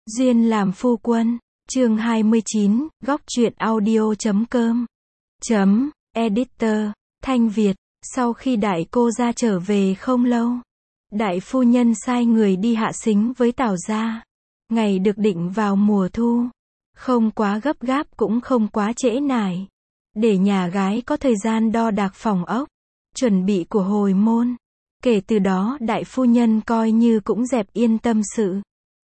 Duyên làm phu quân, chương 29, góc truyện audio.com. Editor, Thanh Việt, sau khi đại cô gia trở về không lâu, đại phu nhân sai người đi hạ sính với Tào gia. Ngày được định vào mùa thu, không quá gấp gáp cũng không quá trễ nải, để nhà gái có thời gian đo đạc phòng ốc, chuẩn bị của hồi môn. Kể từ đó đại phu nhân coi như cũng dẹp yên tâm sự,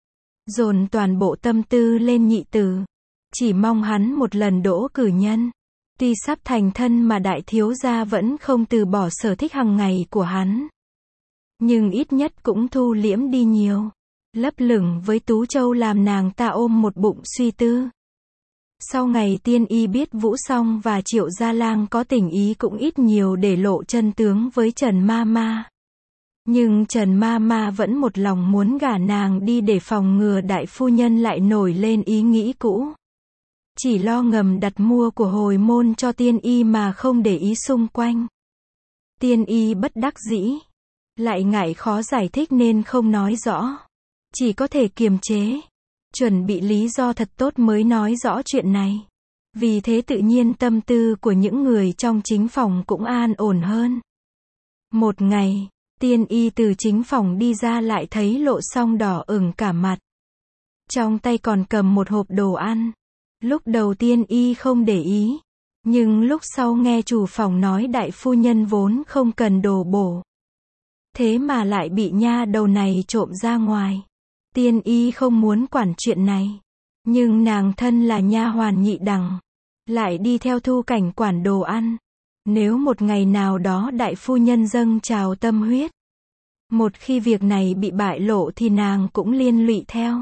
dồn toàn bộ tâm tư lên nhị tử, chỉ mong hắn một lần đỗ cử nhân. Tuy sắp thành thân mà đại thiếu gia vẫn không từ bỏ sở thích hàng ngày của hắn, nhưng ít nhất cũng thu liễm đi nhiều, lấp lửng với Tú Châu làm nàng ta ôm một bụng suy tư. Sau ngày tiên y biết Vũ Song và Triệu Gia Lang có tình ý cũng ít nhiều để lộ chân tướng với Trần Ma Ma. Nhưng Trần Ma Ma vẫn một lòng muốn gả nàng đi để phòng ngừa đại phu nhân lại nổi lên ý nghĩ cũ. Chỉ lo ngầm đặt mua của hồi môn cho tiên y mà không để ý xung quanh. Tiên y bất đắc dĩ, lại ngại khó giải thích nên không nói rõ. Chỉ có thể kiềm chế, chuẩn bị lý do thật tốt mới nói rõ chuyện này. Vì thế tự nhiên tâm tư của những người trong chính phòng cũng an ổn hơn. Một ngày, tiên y từ chính phòng đi ra lại thấy Lộ Song đỏ ửng cả mặt. Trong tay còn cầm một hộp đồ ăn. Lúc đầu tiên y không để ý, nhưng lúc sau nghe chủ phòng nói đại phu nhân vốn không cần đồ bổ, thế mà lại bị nha đầu này trộm ra ngoài. Tiên y không muốn quản chuyện này, nhưng nàng thân là nha hoàn nhị đẳng, lại đi theo Thu Cảnh quản đồ ăn. Nếu một ngày nào đó đại phu nhân dâng trào tâm huyết, một khi việc này bị bại lộ thì nàng cũng liên lụy theo.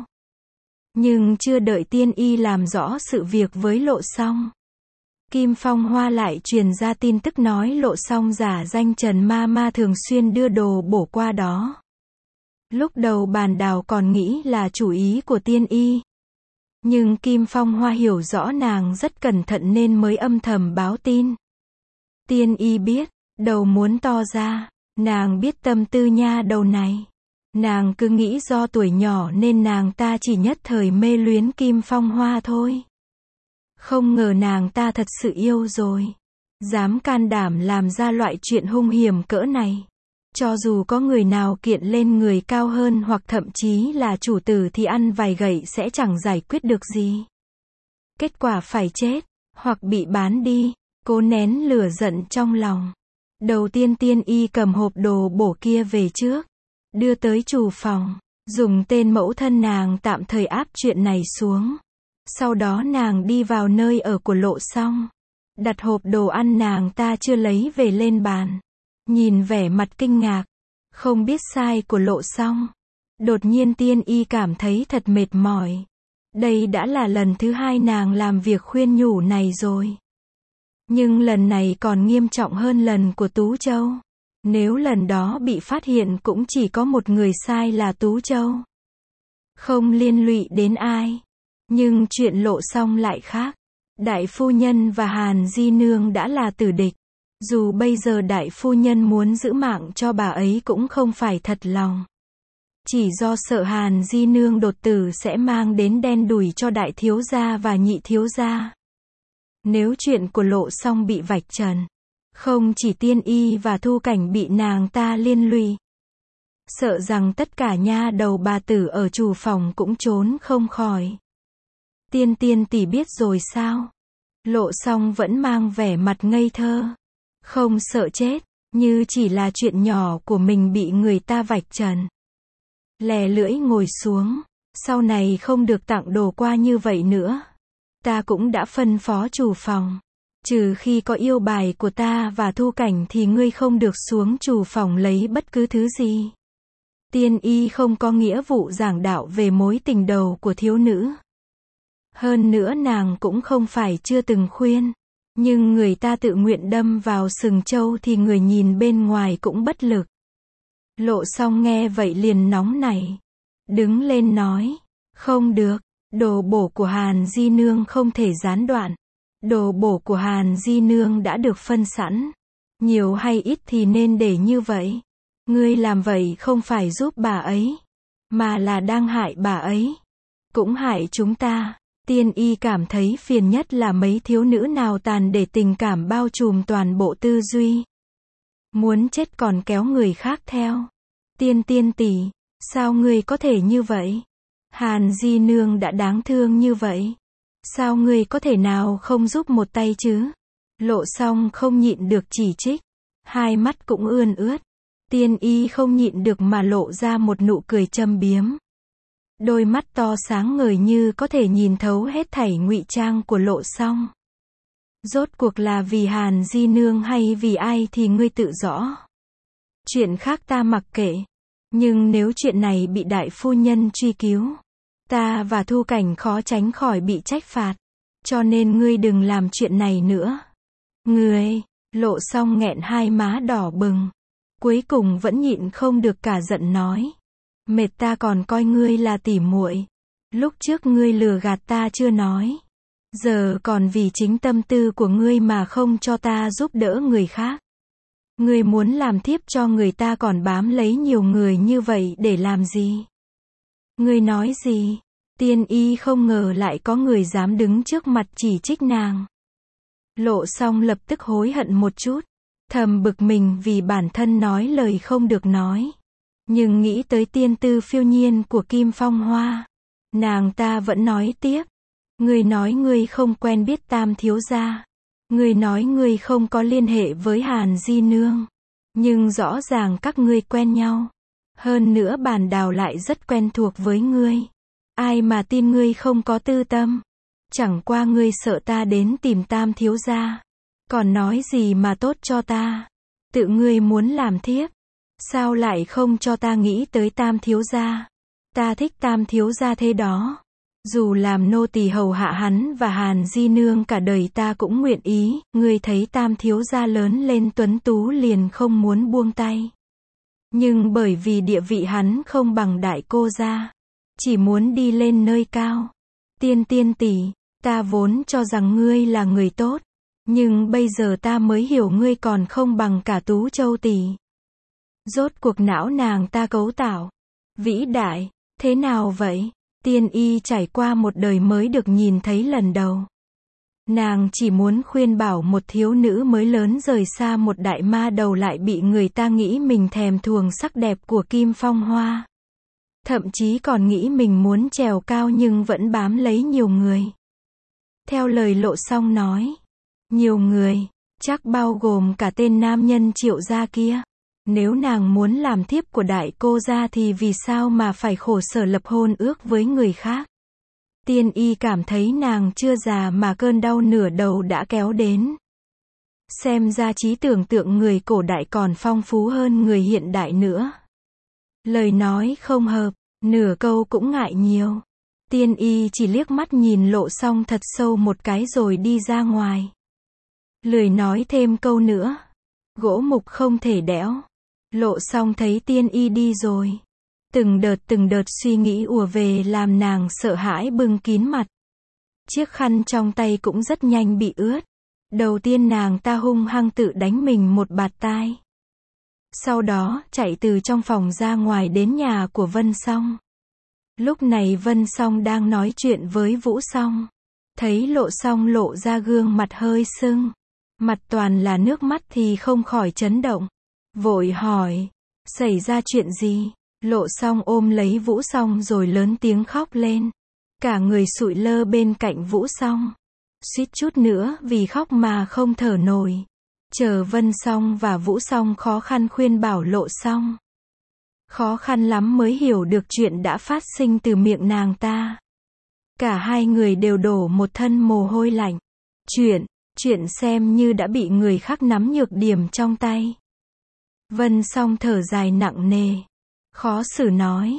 Nhưng chưa đợi tiên y làm rõ sự việc với Lộ Song, Kim Phong Hoa lại truyền ra tin tức nói Lộ Song giả danh Trần Ma Ma thường xuyên đưa đồ bổ qua đó. Lúc đầu bàn đào còn nghĩ là chủ ý của tiên y, nhưng Kim Phong Hoa hiểu rõ nàng rất cẩn thận nên mới âm thầm báo tin. Tiên y biết, đầu muốn to ra, nàng biết tâm tư nha đầu này. Nàng cứ nghĩ do tuổi nhỏ nên nàng ta chỉ nhất thời mê luyến Kim Phong Hoa thôi. Không ngờ nàng ta thật sự yêu rồi, dám can đảm làm ra loại chuyện hung hiểm cỡ này. Cho dù có người nào kiện lên người cao hơn hoặc thậm chí là chủ tử thì ăn vài gậy sẽ chẳng giải quyết được gì. Kết quả phải chết, hoặc bị bán đi. Cố nén lửa giận trong lòng, đầu tiên tiên y cầm hộp đồ bổ kia về trước, đưa tới chủ phòng, dùng tên mẫu thân nàng tạm thời áp chuyện này xuống. Sau đó nàng đi vào nơi ở của Lộ Song, đặt hộp đồ ăn nàng ta chưa lấy về lên bàn. Nhìn vẻ mặt kinh ngạc, không biết sai của Lộ Song, đột nhiên tiên y cảm thấy thật mệt mỏi. Đây đã là lần thứ hai nàng làm việc khuyên nhủ này rồi. Nhưng lần này còn nghiêm trọng hơn lần của Tú Châu. Nếu lần đó bị phát hiện cũng chỉ có một người sai là Tú Châu, không liên lụy đến ai. Nhưng chuyện Lộ Song lại khác. Đại phu nhân và Hàn Di Nương đã là tử địch. Dù bây giờ đại phu nhân muốn giữ mạng cho bà ấy cũng không phải thật lòng. Chỉ do sợ Hàn Di Nương đột tử sẽ mang đến đen đủi cho đại thiếu gia và nhị thiếu gia. Nếu chuyện của Lộ Song bị vạch trần, không chỉ tiên y và Thu Cảnh bị nàng ta liên lụy, sợ rằng tất cả nha đầu bà tử ở chủ phòng cũng trốn không khỏi. Tiên tỷ biết rồi sao? Lộ Song vẫn mang vẻ mặt ngây thơ, không sợ chết, như chỉ là chuyện nhỏ của mình bị người ta vạch trần. Lè lưỡi ngồi xuống, sau này không được tặng đồ qua như vậy nữa. Ta cũng đã phân phó chủ phòng, trừ khi có yêu bài của ta và Thu Cảnh thì ngươi không được xuống chủ phòng lấy bất cứ thứ gì. Tiên y không có nghĩa vụ giảng đạo về mối tình đầu của thiếu nữ. Hơn nữa nàng cũng không phải chưa từng khuyên, nhưng người ta tự nguyện đâm vào sừng trâu thì người nhìn bên ngoài cũng bất lực. Lộ Song nghe vậy liền nóng nảy, đứng lên nói, không được. Đồ bổ của Hàn Di Nương không thể gián đoạn. Đồ bổ của Hàn Di Nương đã được phân sẵn. Nhiều hay ít thì nên để như vậy. Ngươi làm vậy không phải giúp bà ấy, mà là đang hại bà ấy. cũng hại chúng ta. Tiên y cảm thấy phiền nhất là mấy thiếu nữ nào tàn để tình cảm bao trùm toàn bộ tư duy. Muốn chết còn kéo người khác theo. Tiên tỷ, sao ngươi có thể như vậy? Hàn Di Nương đã đáng thương như vậy. Sao ngươi có thể nào không giúp một tay chứ? Lộ Song không nhịn được chỉ trích. Hai mắt cũng ươn ướt. Tiên y không nhịn được mà lộ ra một nụ cười châm biếm. Đôi mắt to sáng ngời như có thể nhìn thấu hết thảy ngụy trang của Lộ Song. Rốt cuộc là vì Hàn Di Nương hay vì ai thì ngươi tự rõ. Chuyện khác ta mặc kệ. Nhưng nếu chuyện này bị đại phu nhân truy cứu, ta và Thu Cảnh khó tránh khỏi bị trách phạt. Cho nên ngươi đừng làm chuyện này nữa. Ngươi, Lộ Song nghẹn hai má đỏ bừng. Cuối cùng vẫn nhịn không được cả giận nói. Mệt, ta còn coi ngươi là tỉ muội. Lúc trước ngươi lừa gạt ta chưa nói. Giờ còn vì chính tâm tư của ngươi mà không cho ta giúp đỡ người khác. Ngươi muốn làm thiếp cho người ta còn bám lấy nhiều người như vậy để làm gì? Ngươi nói gì? Tiên y không ngờ lại có người dám đứng trước mặt chỉ trích nàng. Lộ Song lập tức hối hận một chút. Thầm bực mình vì bản thân nói lời không được nói. Nhưng nghĩ tới tiên tư phiêu nhiên của Kim Phong Hoa. Nàng ta vẫn nói tiếp. Ngươi nói ngươi không quen biết Tam thiếu gia. Ngươi nói ngươi không có liên hệ với Hàn Di Nương. Nhưng rõ ràng các ngươi quen nhau. Hơn nữa Bàn Đào lại rất quen thuộc với ngươi. Ai mà tin ngươi không có tư tâm. Chẳng qua ngươi sợ ta đến tìm Tam thiếu gia. Còn nói gì mà tốt cho ta. Tự ngươi muốn làm thiếp. Sao lại không cho ta nghĩ tới Tam thiếu gia? Ta thích Tam thiếu gia thế đó. Dù làm nô tỳ hầu hạ hắn và Hàn Di Nương cả đời ta cũng nguyện ý. Ngươi thấy Tam thiếu gia lớn lên tuấn tú liền không muốn buông tay. Nhưng bởi vì địa vị hắn không bằng đại cô gia, chỉ muốn đi lên nơi cao. Tiên tỷ, ta vốn cho rằng ngươi là người tốt. Nhưng bây giờ ta mới hiểu ngươi còn không bằng cả Tú Châu tỷ. Rốt cuộc não nàng ta cấu tạo vĩ đại, thế nào vậy? Tiên y trải qua một đời mới được nhìn thấy lần đầu. Nàng chỉ muốn khuyên bảo một thiếu nữ mới lớn rời xa một đại ma đầu lại bị người ta nghĩ mình thèm thuồng sắc đẹp của Kim Phong Hoa. Thậm chí còn nghĩ mình muốn trèo cao nhưng vẫn bám lấy nhiều người. Theo lời Lộ Song nói, nhiều người, chắc bao gồm cả tên nam nhân Triệu gia kia. Nếu nàng muốn làm thiếp của đại cô gia thì vì sao mà phải khổ sở lập hôn ước với người khác? Tiên y cảm thấy nàng chưa già mà cơn đau nửa đầu đã kéo đến. Xem ra trí tưởng tượng người cổ đại còn phong phú hơn người hiện đại nữa. Lời nói không hợp, nửa câu cũng ngại nhiều. Tiên y chỉ liếc mắt nhìn Lộ Song thật sâu một cái rồi đi ra ngoài. Lười nói thêm câu nữa. Gỗ mục không thể đẽo. Lộ Song thấy tiên y đi rồi. Từng đợt suy nghĩ ùa về làm nàng sợ hãi bưng kín mặt. Chiếc khăn trong tay cũng rất nhanh bị ướt. Đầu tiên nàng ta hung hăng tự đánh mình một bạt tai. Sau đó chạy từ trong phòng ra ngoài đến nhà của Vân Song. Lúc này Vân Song đang nói chuyện với Vũ Song. Thấy Lộ Song lộ ra gương mặt hơi sưng. Mặt toàn là nước mắt thì không khỏi chấn động. Vội hỏi, xảy ra chuyện gì? Lộ Song ôm lấy Vũ Song rồi lớn tiếng khóc lên. Cả người sụi lơ bên cạnh Vũ Song. Suýt chút nữa vì khóc mà không thở nổi. Chờ Vân Song và Vũ Song khó khăn khuyên bảo Lộ Song. Khó khăn lắm mới hiểu được chuyện đã phát sinh từ miệng nàng ta. Cả hai người đều đổ một thân mồ hôi lạnh. Chuyện xem như đã bị người khác nắm nhược điểm trong tay. Vân Song thở dài nặng nề. Khó xử nói.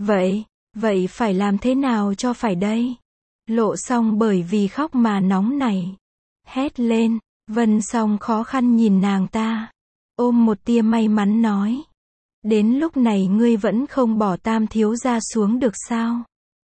Vậy phải làm thế nào cho phải đây? Lộ Song bởi vì khóc mà nóng nảy. Hét lên. Vân Song khó khăn nhìn nàng ta. Ôm một tia may mắn nói. Đến lúc này ngươi vẫn không bỏ Tam thiếu gia xuống được sao?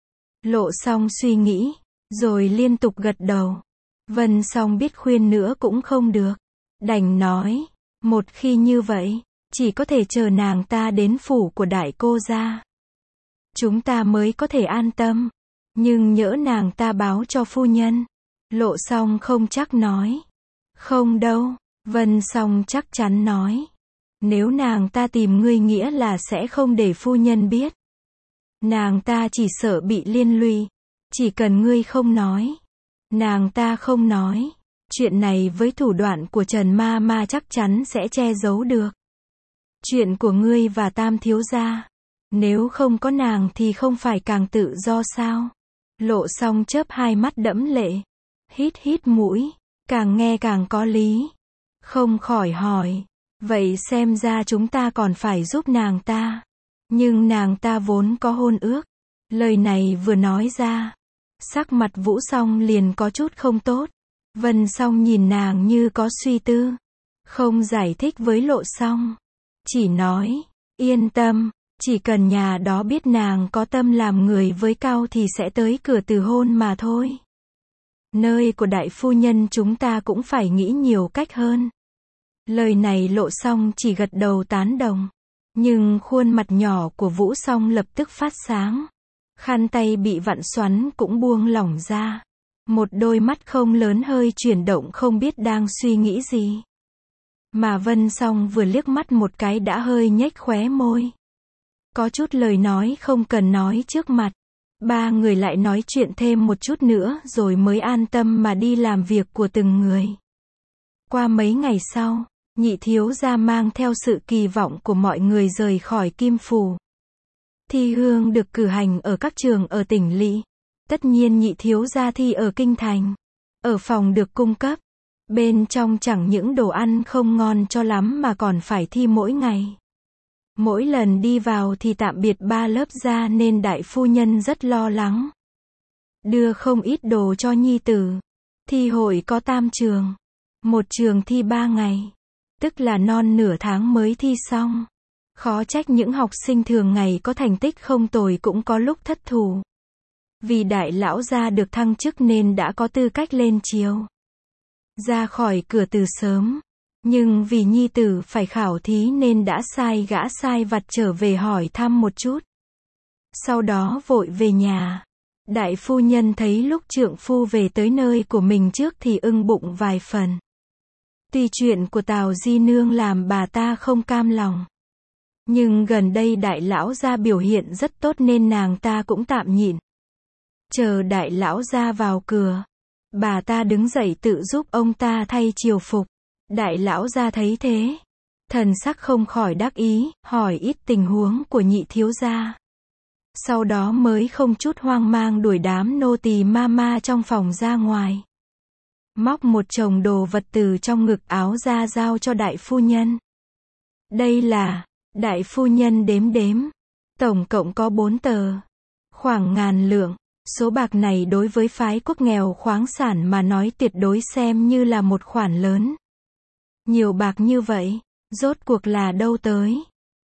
Lộ Song suy nghĩ. Rồi liên tục gật đầu. Vân Song biết khuyên nữa cũng không được. Đành nói. Một khi như vậy, chỉ có thể chờ nàng ta đến phủ của đại cô gia. Chúng ta mới có thể an tâm. Nhưng nhỡ nàng ta báo cho phu nhân. Lộ Song không chắc nói. Không đâu, Vân Song chắc chắn nói. Nếu nàng ta tìm ngươi nghĩa là sẽ không để phu nhân biết. Nàng ta chỉ sợ bị liên lụy. Chỉ cần ngươi không nói. Nàng ta không nói. Chuyện này với thủ đoạn của Trần Ma Ma chắc chắn sẽ che giấu được. Chuyện của ngươi và Tam thiếu gia. Nếu không có nàng thì không phải càng tự do sao? Lộ Song chớp hai mắt đẫm lệ. Hít hít mũi. Càng nghe càng có lý. Không khỏi hỏi. Vậy xem ra chúng ta còn phải giúp nàng ta. Nhưng nàng ta vốn có hôn ước. Lời này vừa nói ra. Sắc mặt Vũ Song liền có chút không tốt. Vân Song nhìn nàng như có suy tư. Không giải thích với Lộ Song. Chỉ nói. Yên tâm. Chỉ cần nhà đó biết nàng có tâm làm người với Cao thì sẽ tới cửa từ hôn mà thôi. Nơi của đại phu nhân chúng ta cũng phải nghĩ nhiều cách hơn. Lời này Lộ Song chỉ gật đầu tán đồng. Nhưng khuôn mặt nhỏ của Vũ Song lập tức phát sáng. Khăn tay bị vặn xoắn cũng buông lỏng ra. Một đôi mắt không lớn hơi chuyển động không biết đang suy nghĩ gì. Mà Vân Song vừa liếc mắt một cái đã hơi nhếch khóe môi. Có chút lời nói không cần nói trước mặt. Ba người lại nói chuyện thêm một chút nữa rồi mới an tâm mà đi làm việc của từng người. Qua mấy ngày sau, Nhị thiếu gia mang theo sự kỳ vọng của mọi người rời khỏi Kim Phủ. Thi hương được cử hành ở các trường ở tỉnh lỵ. Tất nhiên nhị thiếu gia thi ở kinh thành. Ở phòng được cung cấp. Bên trong chẳng những đồ ăn không ngon cho lắm mà còn phải thi mỗi ngày. Mỗi lần đi vào thì tạm biệt 3 lớp ra nên đại phu nhân rất lo lắng. Đưa không ít đồ cho nhi tử. Thi hội có 3 trường. Một trường thi 3 ngày. Tức là non nửa tháng mới thi xong. Khó trách những học sinh thường ngày có thành tích không tồi cũng có lúc thất thủ. Vì đại lão gia được thăng chức nên đã có tư cách lên chiếu. Ra khỏi cửa từ sớm. Nhưng vì nhi tử phải khảo thí nên đã sai gã sai vặt trở về hỏi thăm một chút. Sau đó vội về nhà. Đại phu nhân thấy lúc trượng phu về tới nơi của mình trước thì ưng bụng vài phần. Tuy chuyện của Tào Di Nương làm bà ta không cam lòng. Nhưng gần đây đại lão gia biểu hiện rất tốt nên nàng ta cũng tạm nhịn. Chờ đại lão gia vào cửa. Bà ta đứng dậy tự giúp ông ta thay triều phục. Đại lão gia thấy thế. Thần sắc không khỏi đắc ý, hỏi ít tình huống của nhị thiếu gia. Sau đó mới không chút hoang mang đuổi đám nô tỳ ma ma trong phòng ra ngoài. Móc một chồng đồ vật từ trong ngực áo ra giao cho đại phu nhân. Đây là, đại phu nhân đếm đếm. Tổng cộng có 4 tờ. Khoảng 1000 lượng. Số bạc này đối với phái quốc nghèo khoáng sản mà nói tuyệt đối xem như là một khoản lớn. Nhiều bạc như vậy, rốt cuộc là đâu tới?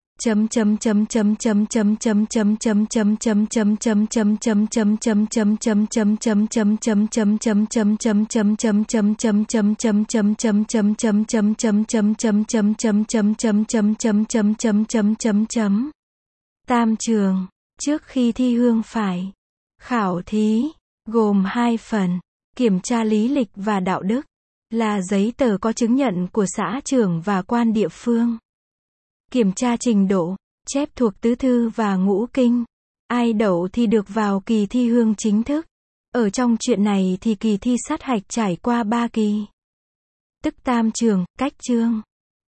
Tam trường, trước khi thi hương phải khảo thí, gồm 2 phần, kiểm tra lý lịch và đạo đức, là giấy tờ có chứng nhận của xã trưởng và quan địa phương. Kiểm tra trình độ, chép thuộc tứ thư và ngũ kinh. Ai đậu thì được vào kỳ thi hương chính thức. Ở trong chuyện này thì kỳ thi sát hạch trải qua 3 kỳ. Tức tam trường, cách chương.